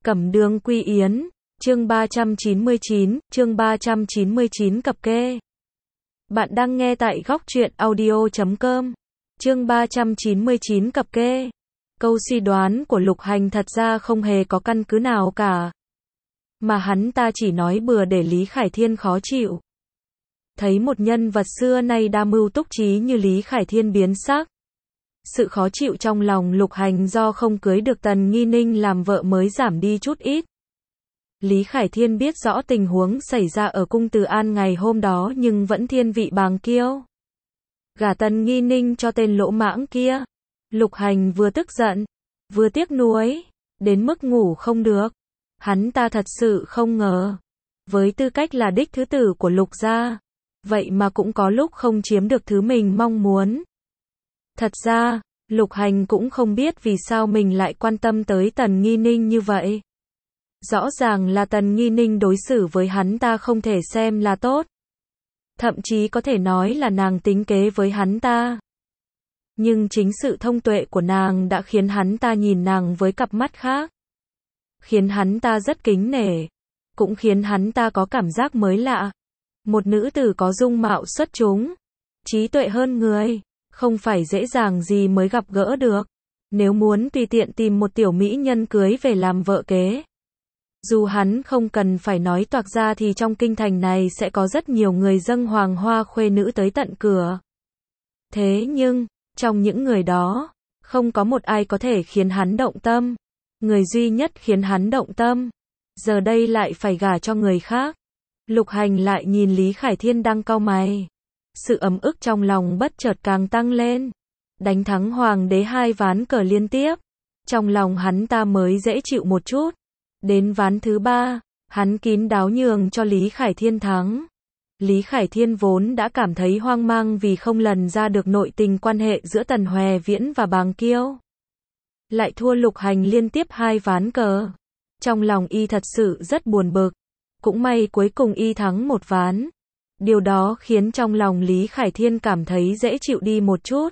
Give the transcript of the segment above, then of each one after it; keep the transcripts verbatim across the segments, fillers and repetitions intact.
Cẩm Đường Quy Yến, chương ba trăm chín mươi chín, chương ba trăm chín mươi chín cập kê. Bạn đang nghe tại góc truyện audio chấm com. Chương ba trăm chín mươi chín cập kê. Câu suy đoán của Lục Hành thật ra không hề có căn cứ nào cả. Mà hắn ta chỉ nói bừa để Lý Khải Thiên khó chịu. Thấy một nhân vật xưa nay đa mưu túc trí như Lý Khải Thiên biến sắc. Sự khó chịu trong lòng Lục Hành do không cưới được Tần Nghi Ninh làm vợ mới giảm đi chút ít. Lý Khải Thiên biết rõ tình huống xảy ra ở cung Từ An ngày hôm đó nhưng vẫn thiên vị bàng kiêu. Gả Tần Nghi Ninh cho tên lỗ mãng kia. Lục Hành vừa tức giận, vừa tiếc nuối, đến mức ngủ không được. Hắn ta thật sự không ngờ. Với tư cách là đích thứ tử của Lục gia, vậy mà cũng có lúc không chiếm được thứ mình mong muốn. Thật ra, Lục Hành cũng không biết vì sao mình lại quan tâm tới Tần Nghi Ninh như vậy. Rõ ràng là Tần Nghi Ninh đối xử với hắn ta không thể xem là tốt. Thậm chí có thể nói là nàng tính kế với hắn ta. Nhưng chính sự thông tuệ của nàng đã khiến hắn ta nhìn nàng với cặp mắt khác. Khiến hắn ta rất kính nể. Cũng khiến hắn ta có cảm giác mới lạ. Một nữ tử có dung mạo xuất chúng, trí tuệ hơn người, không phải dễ dàng gì mới gặp gỡ được. Nếu muốn tùy tiện tìm một tiểu mỹ nhân cưới về làm vợ kế. Dù hắn không cần phải nói toạc ra thì trong kinh thành này sẽ có rất nhiều người dâng hoàng hoa khuê nữ tới tận cửa. Thế nhưng, trong những người đó, không có một ai có thể khiến hắn động tâm. Người duy nhất khiến hắn động tâm, giờ đây lại phải gả cho người khác. Lục Hành lại nhìn Lý Khải Thiên đang cau mày. Sự ấm ức trong lòng bất chợt càng tăng lên. Đánh thắng hoàng đế hai ván cờ liên tiếp. Trong lòng hắn ta mới dễ chịu một chút. Đến ván thứ ba, hắn kín đáo nhường cho Lý Khải Thiên thắng. Lý Khải Thiên vốn đã cảm thấy hoang mang vì không lần ra được nội tình quan hệ giữa Tần Hòe Viễn và bàng kiêu. Lại thua Lục Hành liên tiếp hai ván cờ. Trong lòng y thật sự rất buồn bực. Cũng may cuối cùng y thắng một ván. Điều đó khiến trong lòng Lý Khải Thiên cảm thấy dễ chịu đi một chút.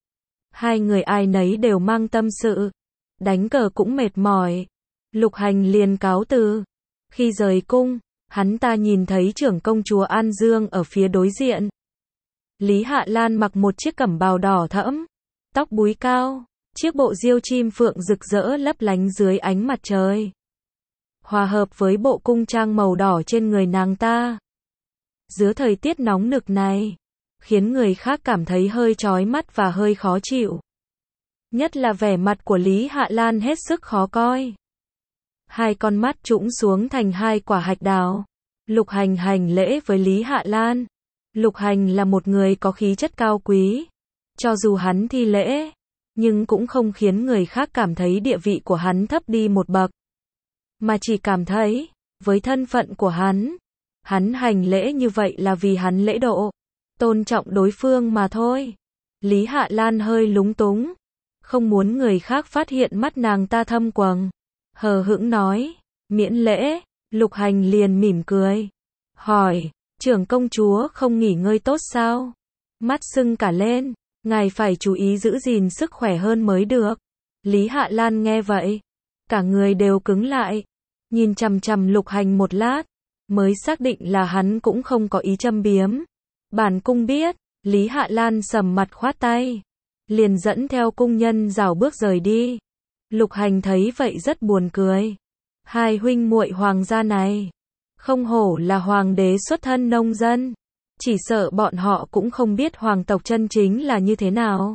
Hai người ai nấy đều mang tâm sự. Đánh cờ cũng mệt mỏi. Lục Hành liền cáo từ. Khi rời cung, hắn ta nhìn thấy trưởng công chúa An Dương ở phía đối diện. Lý Hạ Lan mặc một chiếc cẩm bào đỏ thẫm, tóc búi cao, chiếc bộ diêu chim phượng rực rỡ lấp lánh dưới ánh mặt trời. Hòa hợp với bộ cung trang màu đỏ trên người nàng ta. Giữa thời tiết nóng nực này, khiến người khác cảm thấy hơi chói mắt và hơi khó chịu. Nhất là vẻ mặt của Lý Hạ Lan hết sức khó coi. Hai con mắt trũng xuống thành hai quả hạch đào. Lục Hành hành lễ với Lý Hạ Lan. Lục Hành là một người có khí chất cao quý. Cho dù hắn thi lễ, nhưng cũng không khiến người khác cảm thấy địa vị của hắn thấp đi một bậc. Mà chỉ cảm thấy, với thân phận của hắn, hắn hành lễ như vậy là vì hắn lễ độ, tôn trọng đối phương mà thôi. Lý Hạ Lan hơi lúng túng, không muốn người khác phát hiện mắt nàng ta thâm quầng. Hờ hững nói, miễn lễ. Lục Hành liền mỉm cười. Hỏi, trưởng công chúa không nghỉ ngơi tốt sao? Mắt sưng cả lên, ngài phải chú ý giữ gìn sức khỏe hơn mới được. Lý Hạ Lan nghe vậy, cả người đều cứng lại. Nhìn chằm chằm Lục Hành một lát, mới xác định là hắn cũng không có ý châm biếm. Bản cung biết. Lý Hạ Lan sầm mặt khoát tay, liền dẫn theo cung nhân rảo bước rời đi. Lục Hành thấy vậy rất buồn cười. Hai huynh muội hoàng gia này, không hổ là hoàng đế xuất thân nông dân. Chỉ sợ bọn họ cũng không biết hoàng tộc chân chính là như thế nào.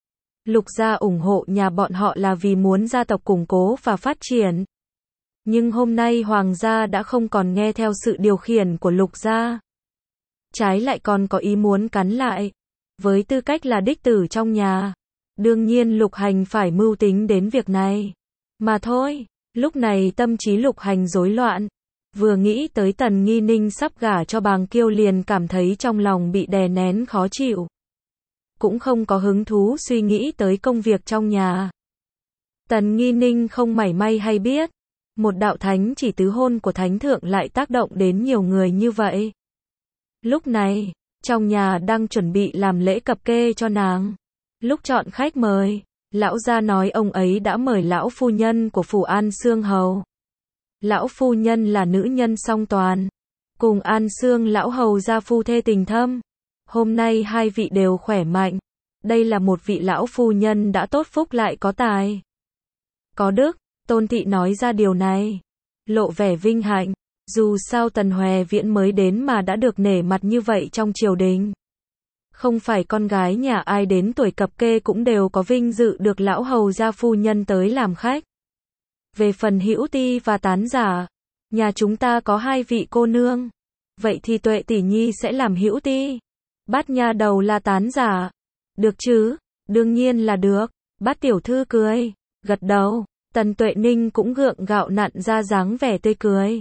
Lục gia ủng hộ nhà bọn họ là vì muốn gia tộc củng cố và phát triển. Nhưng hôm nay hoàng gia đã không còn nghe theo sự điều khiển của Lục gia. Trái lại còn có ý muốn cắn lại. Với tư cách là đích tử trong nhà, đương nhiên Lục Hành phải mưu tính đến việc này. Mà thôi, lúc này tâm trí Lục Hành rối loạn. Vừa nghĩ tới Tần Nghi Ninh sắp gả cho bàng kiêu liền cảm thấy trong lòng bị đè nén khó chịu. Cũng không có hứng thú suy nghĩ tới công việc trong nhà. Tần Nghi Ninh không mảy may hay biết. Một đạo thánh chỉ tứ hôn của thánh thượng lại tác động đến nhiều người như vậy. Lúc này, trong nhà đang chuẩn bị làm lễ cập kê cho nàng. Lúc chọn khách mời, lão gia nói ông ấy đã mời lão phu nhân của phủ An Sương Hầu. Lão phu nhân là nữ nhân song toàn, cùng An Sương lão hầu gia phu thê tình thâm. Hôm nay hai vị đều khỏe mạnh. Đây là một vị lão phu nhân đã tốt phúc lại có tài. Có đức, Tôn thị nói ra điều này, lộ vẻ vinh hạnh. Dù sao Tần Hòe Viễn mới đến mà đã được nể mặt như vậy trong triều đình. Không phải con gái nhà ai đến tuổi cập kê cũng đều có vinh dự được lão hầu gia phu nhân tới làm khách. Về phần Hữu Ti và Tán Giả, nhà chúng ta có hai vị cô nương. Vậy thì Tuệ tỷ nhi sẽ làm Hữu Ti. Bát nha đầu là Tán Giả. Được chứ? Đương nhiên là được. Bát tiểu thư cười, gật đầu. Tần Tuệ Ninh cũng gượng gạo nặn ra dáng vẻ tươi cười.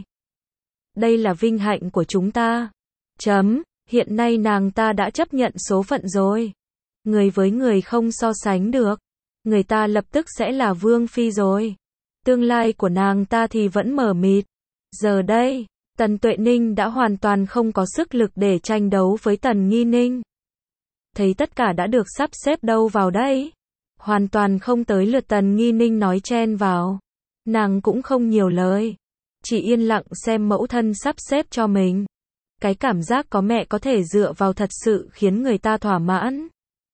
Đây là vinh hạnh của chúng ta. Chấm, hiện nay nàng ta đã chấp nhận số phận rồi. Người với người không so sánh được. Người ta lập tức sẽ là vương phi rồi. Tương lai của nàng ta thì vẫn mờ mịt. Giờ đây, Tần Tuệ Ninh đã hoàn toàn không có sức lực để tranh đấu với Tần Nghi Ninh. Thấy tất cả đã được sắp xếp đâu vào đây. Hoàn toàn không tới lượt Tần Nghi Ninh nói chen vào. Nàng cũng không nhiều lời. Chỉ yên lặng xem mẫu thân sắp xếp cho mình. Cái cảm giác có mẹ có thể dựa vào thật sự khiến người ta thỏa mãn.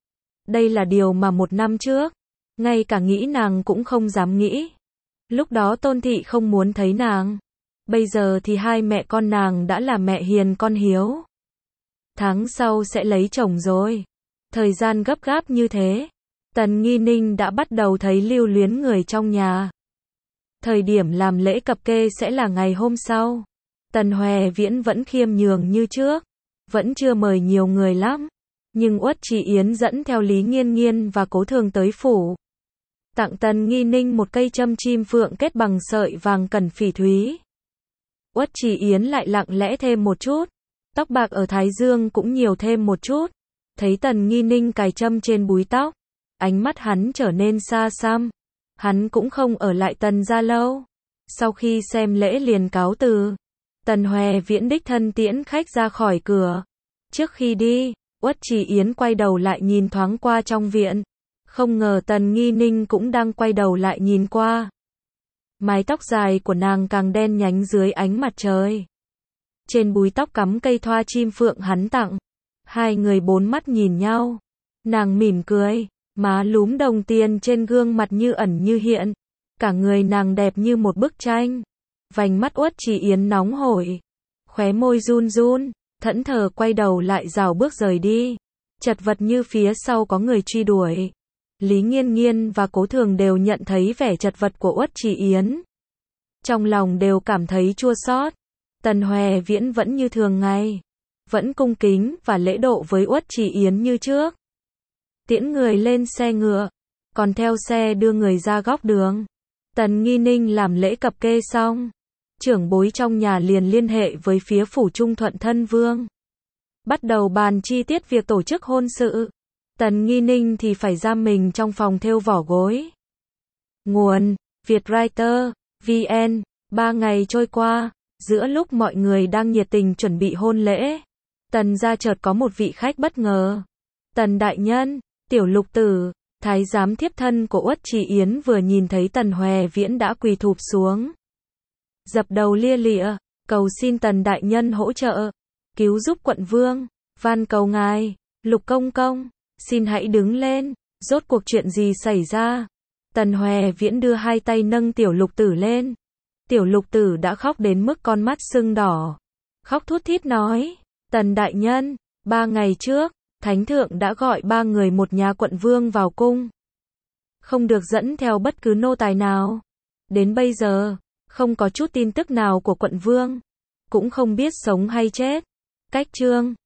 Đây là điều mà một năm trước, ngay cả nghĩ nàng cũng không dám nghĩ. Lúc đó Tôn thị không muốn thấy nàng. Bây giờ thì hai mẹ con nàng đã là mẹ hiền con hiếu. Tháng sau sẽ lấy chồng rồi. Thời gian gấp gáp như thế, Tần Nghi Ninh đã bắt đầu thấy lưu luyến người trong nhà. Thời điểm làm lễ cập kê sẽ là ngày hôm sau. Tần Hòe Viễn vẫn khiêm nhường như trước, vẫn chưa mời nhiều người lắm. Nhưng Uất Trì Yến dẫn theo Lý Nghiên Nghiên và Cố Thường tới phủ. Tặng Tần Nghi Ninh một cây châm chim phượng kết bằng sợi vàng cẩn phỉ thúy. Uất Trì Yến lại lặng lẽ thêm một chút. Tóc bạc ở thái dương cũng nhiều thêm một chút. Thấy Tần Nghi Ninh cài châm trên búi tóc, ánh mắt hắn trở nên xa xăm. Hắn cũng không ở lại Tần gia lâu. Sau khi xem lễ liền cáo từ. Tần Hòe Viễn đích thân tiễn khách ra khỏi cửa. Trước khi đi, Uất Trì Yến quay đầu lại nhìn thoáng qua trong viện. Không ngờ Tần Nghi Ninh cũng đang quay đầu lại nhìn qua. Mái tóc dài của nàng càng đen nhánh dưới ánh mặt trời. Trên búi tóc cắm cây thoa chim phượng hắn tặng. Hai người bốn mắt nhìn nhau. Nàng mỉm cười, má lúm đồng tiền trên gương mặt như ẩn như hiện. Cả người nàng đẹp như một bức tranh. Vành mắt Uất Trì Yến nóng hổi. Khóe môi run run, thẫn thờ quay đầu lại rảo bước rời đi. Chật vật như phía sau có người truy đuổi. Lý Nghiên Nghiên và Cố Thường đều nhận thấy vẻ chật vật của Uất Trì Yến. Trong lòng đều cảm thấy chua xót. Tần Hòe Viễn vẫn như thường ngày. Vẫn cung kính và lễ độ với Uất Trì Yến như trước. Tiễn người lên xe ngựa. Còn theo xe đưa người ra góc đường. Tần Nghi Ninh làm lễ cập kê xong. Trưởng bối trong nhà liền liên hệ với phía phủ Trung Thuận Thân Vương. Bắt đầu bàn chi tiết việc tổ chức hôn sự. Tần Nghi Ninh thì phải giam mình trong phòng thêu vỏ gối. Nguồn: Vietwriter, vê en. Ba ngày trôi qua, giữa lúc mọi người đang nhiệt tình chuẩn bị hôn lễ, Tần gia chợt có một vị khách bất ngờ. Tần đại nhân, Tiểu Lục Tử, thái giám thiếp thân của Uất Trì Yến vừa nhìn thấy Tần Hòe Viễn đã quỳ thụp xuống. Dập đầu lia lịa, cầu xin Tần đại nhân hỗ trợ, cứu giúp quận vương, van cầu ngài, Lục công công, xin hãy đứng lên, rốt cuộc chuyện gì xảy ra? Tần Hòe Viễn đưa hai tay nâng Tiểu Lục Tử lên. Tiểu Lục Tử đã khóc đến mức con mắt sưng đỏ. Khóc thút thít nói, Tần đại nhân, ba ngày trước, Thánh thượng đã gọi ba người một nhà quận vương vào cung. Không được dẫn theo bất cứ nô tài nào. Đến bây giờ, không có chút tin tức nào của quận vương. Cũng không biết sống hay chết. Cách chương